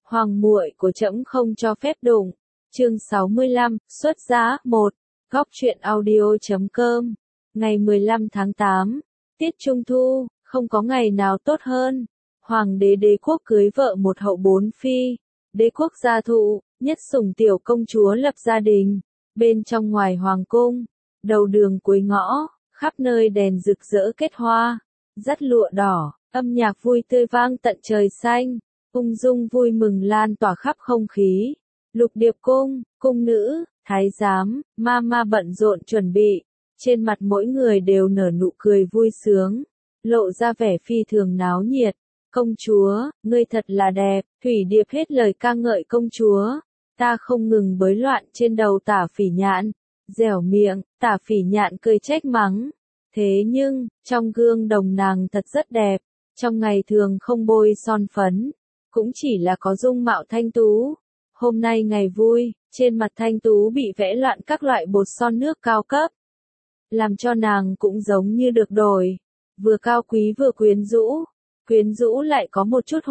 Hoàng muội của trẫm không cho phép đụng. Chương 65, xuất giá 1. Góc truyện audio.com. Ngày 15 tháng 8, tiết Trung Thu, không có ngày nào tốt hơn. Hoàng đế đế quốc cưới vợ một hậu bốn phi. Đế quốc gia thụ, nhất sủng tiểu công chúa lập gia đình. Bên trong ngoài hoàng cung, đầu đường cuối ngõ, khắp nơi đèn rực rỡ kết hoa, dắt lụa đỏ, âm nhạc vui tươi vang tận trời xanh. Ung dung vui mừng lan tỏa khắp không khí. Lục Điệp cung, cung nữ, thái giám, ma bận rộn chuẩn bị. Trên mặt mỗi người đều nở nụ cười vui sướng, lộ ra vẻ phi thường náo nhiệt. Công chúa, ngươi thật là đẹp. Thủy Điệp hết lời ca ngợi công chúa. Ta không ngừng bới loạn trên đầu Tả Phỉ Nhạn. Dẻo miệng, Tả Phỉ Nhạn cười trách mắng. Thế nhưng, trong gương đồng nàng thật rất đẹp. Trong ngày thường không bôi son phấn, cũng chỉ là có dung mạo thanh tú. Hôm nay ngày vui, trên mặt thanh tú bị vẽ loạn các loại bột son nước cao cấp, làm cho nàng cũng giống như được đổi, vừa cao quý vừa quyến rũ lại có một chút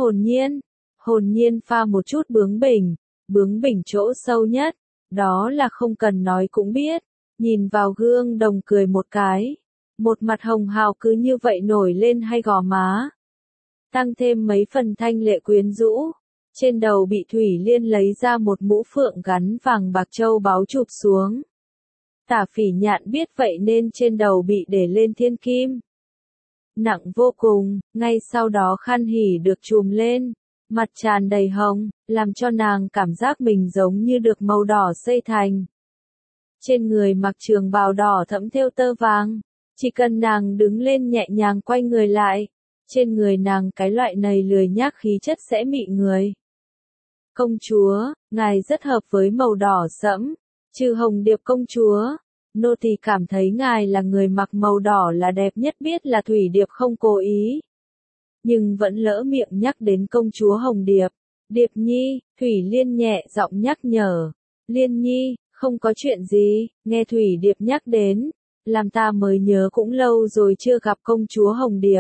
hồn nhiên pha một chút bướng bỉnh chỗ sâu nhất, đó là không cần nói cũng biết. Nhìn vào gương đồng cười một cái, một mặt hồng hào cứ như vậy nổi lên hai gò má, tăng thêm mấy phần thanh lệ quyến rũ. Trên đầu bị Thủy Liên lấy ra một mũ phượng gắn vàng bạc châu báu chụp xuống. Tả Phỉ Nhạn biết vậy nên trên đầu bị để lên thiên kim, nặng vô cùng. Ngay sau đó khăn hỉ được trùm lên, mặt tràn đầy hồng, làm cho nàng cảm giác mình giống như được màu đỏ xây thành. Trên người mặc trường bào đỏ thẫm thêu tơ vàng, chỉ cần nàng đứng lên nhẹ nhàng quay người lại, trên người nàng cái loại này lười nhác khí chất sẽ mị người. Công chúa, ngài rất hợp với màu đỏ sẫm. Trừ Hồng Điệp công chúa, nô tỳ cảm thấy ngài là người mặc màu đỏ là đẹp nhất. Biết là Thủy Điệp không cố ý, nhưng vẫn lỡ miệng nhắc đến công chúa Hồng Điệp. Điệp nhi, Thủy Liên nhẹ giọng nhắc nhở. Liên nhi, không có chuyện gì. Nghe Thủy Điệp nhắc đến, làm ta mới nhớ cũng lâu rồi chưa gặp công chúa Hồng Điệp.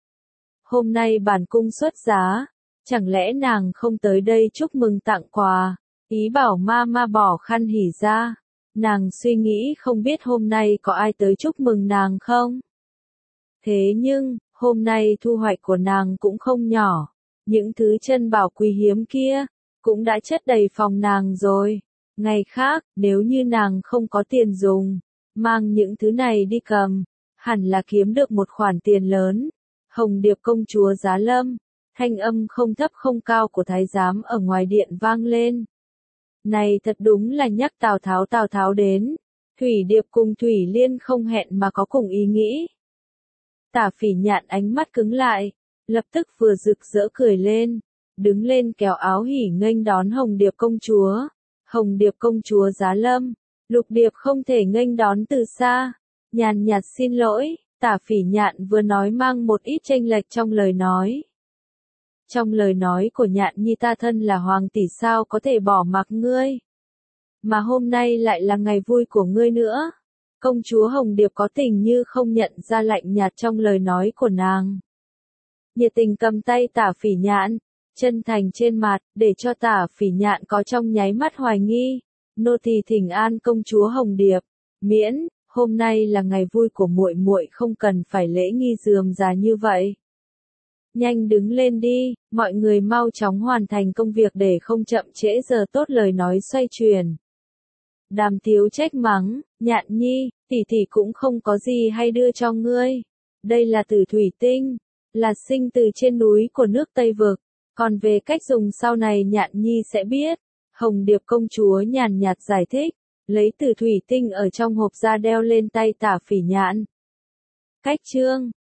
Hôm nay bản cung xuất giá, chẳng lẽ nàng không tới đây chúc mừng tặng quà? Ý bảo ma bỏ khăn hỉ ra. Nàng suy nghĩ không biết hôm nay có ai tới chúc mừng nàng không? Thế nhưng, hôm nay thu hoạch của nàng cũng không nhỏ. Những thứ chân bảo quý hiếm kia, cũng đã chất đầy phòng nàng rồi. Ngày khác, nếu như nàng không có tiền dùng, mang những thứ này đi cầm, hẳn là kiếm được một khoản tiền lớn. Hồng Điệp công chúa giá lâm. Thanh âm không thấp không cao của thái giám ở ngoài điện vang lên. Này thật đúng là nhắc Tào Tháo đến. Thủy Điệp cùng Thủy Liên không hẹn mà có cùng ý nghĩ. Tả Phỉ Nhạn ánh mắt cứng lại, lập tức vừa rực rỡ cười lên, đứng lên kéo áo hỉ nghênh đón Hồng Điệp công chúa. Hồng Điệp công chúa giá lâm. Lục Điệp không thể nghênh đón từ xa, nhàn nhạt xin lỗi. Tả Phỉ Nhạn vừa nói mang một ít chênh lệch trong lời nói. Trong lời nói của Nhạn nhi, ta thân là hoàng tỷ sao có thể bỏ mặc ngươi. Mà hôm nay lại là ngày vui của ngươi nữa. Công chúa Hồng Điệp có tình như không nhận ra lạnh nhạt trong lời nói của nàng. Nhiệt tình cầm tay Tả Phỉ Nhạn, chân thành trên mặt, để cho Tả Phỉ Nhạn có trong nháy mắt hoài nghi. Nô tỳ thỉnh an công chúa Hồng Điệp, miễn, hôm nay là ngày vui của muội muội, không cần phải lễ nghi rườm rà như vậy. Nhanh đứng lên đi, mọi người mau chóng hoàn thành công việc để không chậm trễ giờ tốt. Lời nói xoay chuyển. Đàm Tiếu trách mắng, Nhạn nhi, tỷ tỷ cũng không có gì hay đưa cho ngươi. Đây là tử thủy tinh, là sinh từ trên núi của nước Tây Vực. Còn về cách dùng sau này Nhạn nhi sẽ biết. Hồng Điệp công chúa nhàn nhạt giải thích, lấy tử thủy tinh ở trong hộp ra đeo lên tay Tả Phỉ Nhạn. Cách chương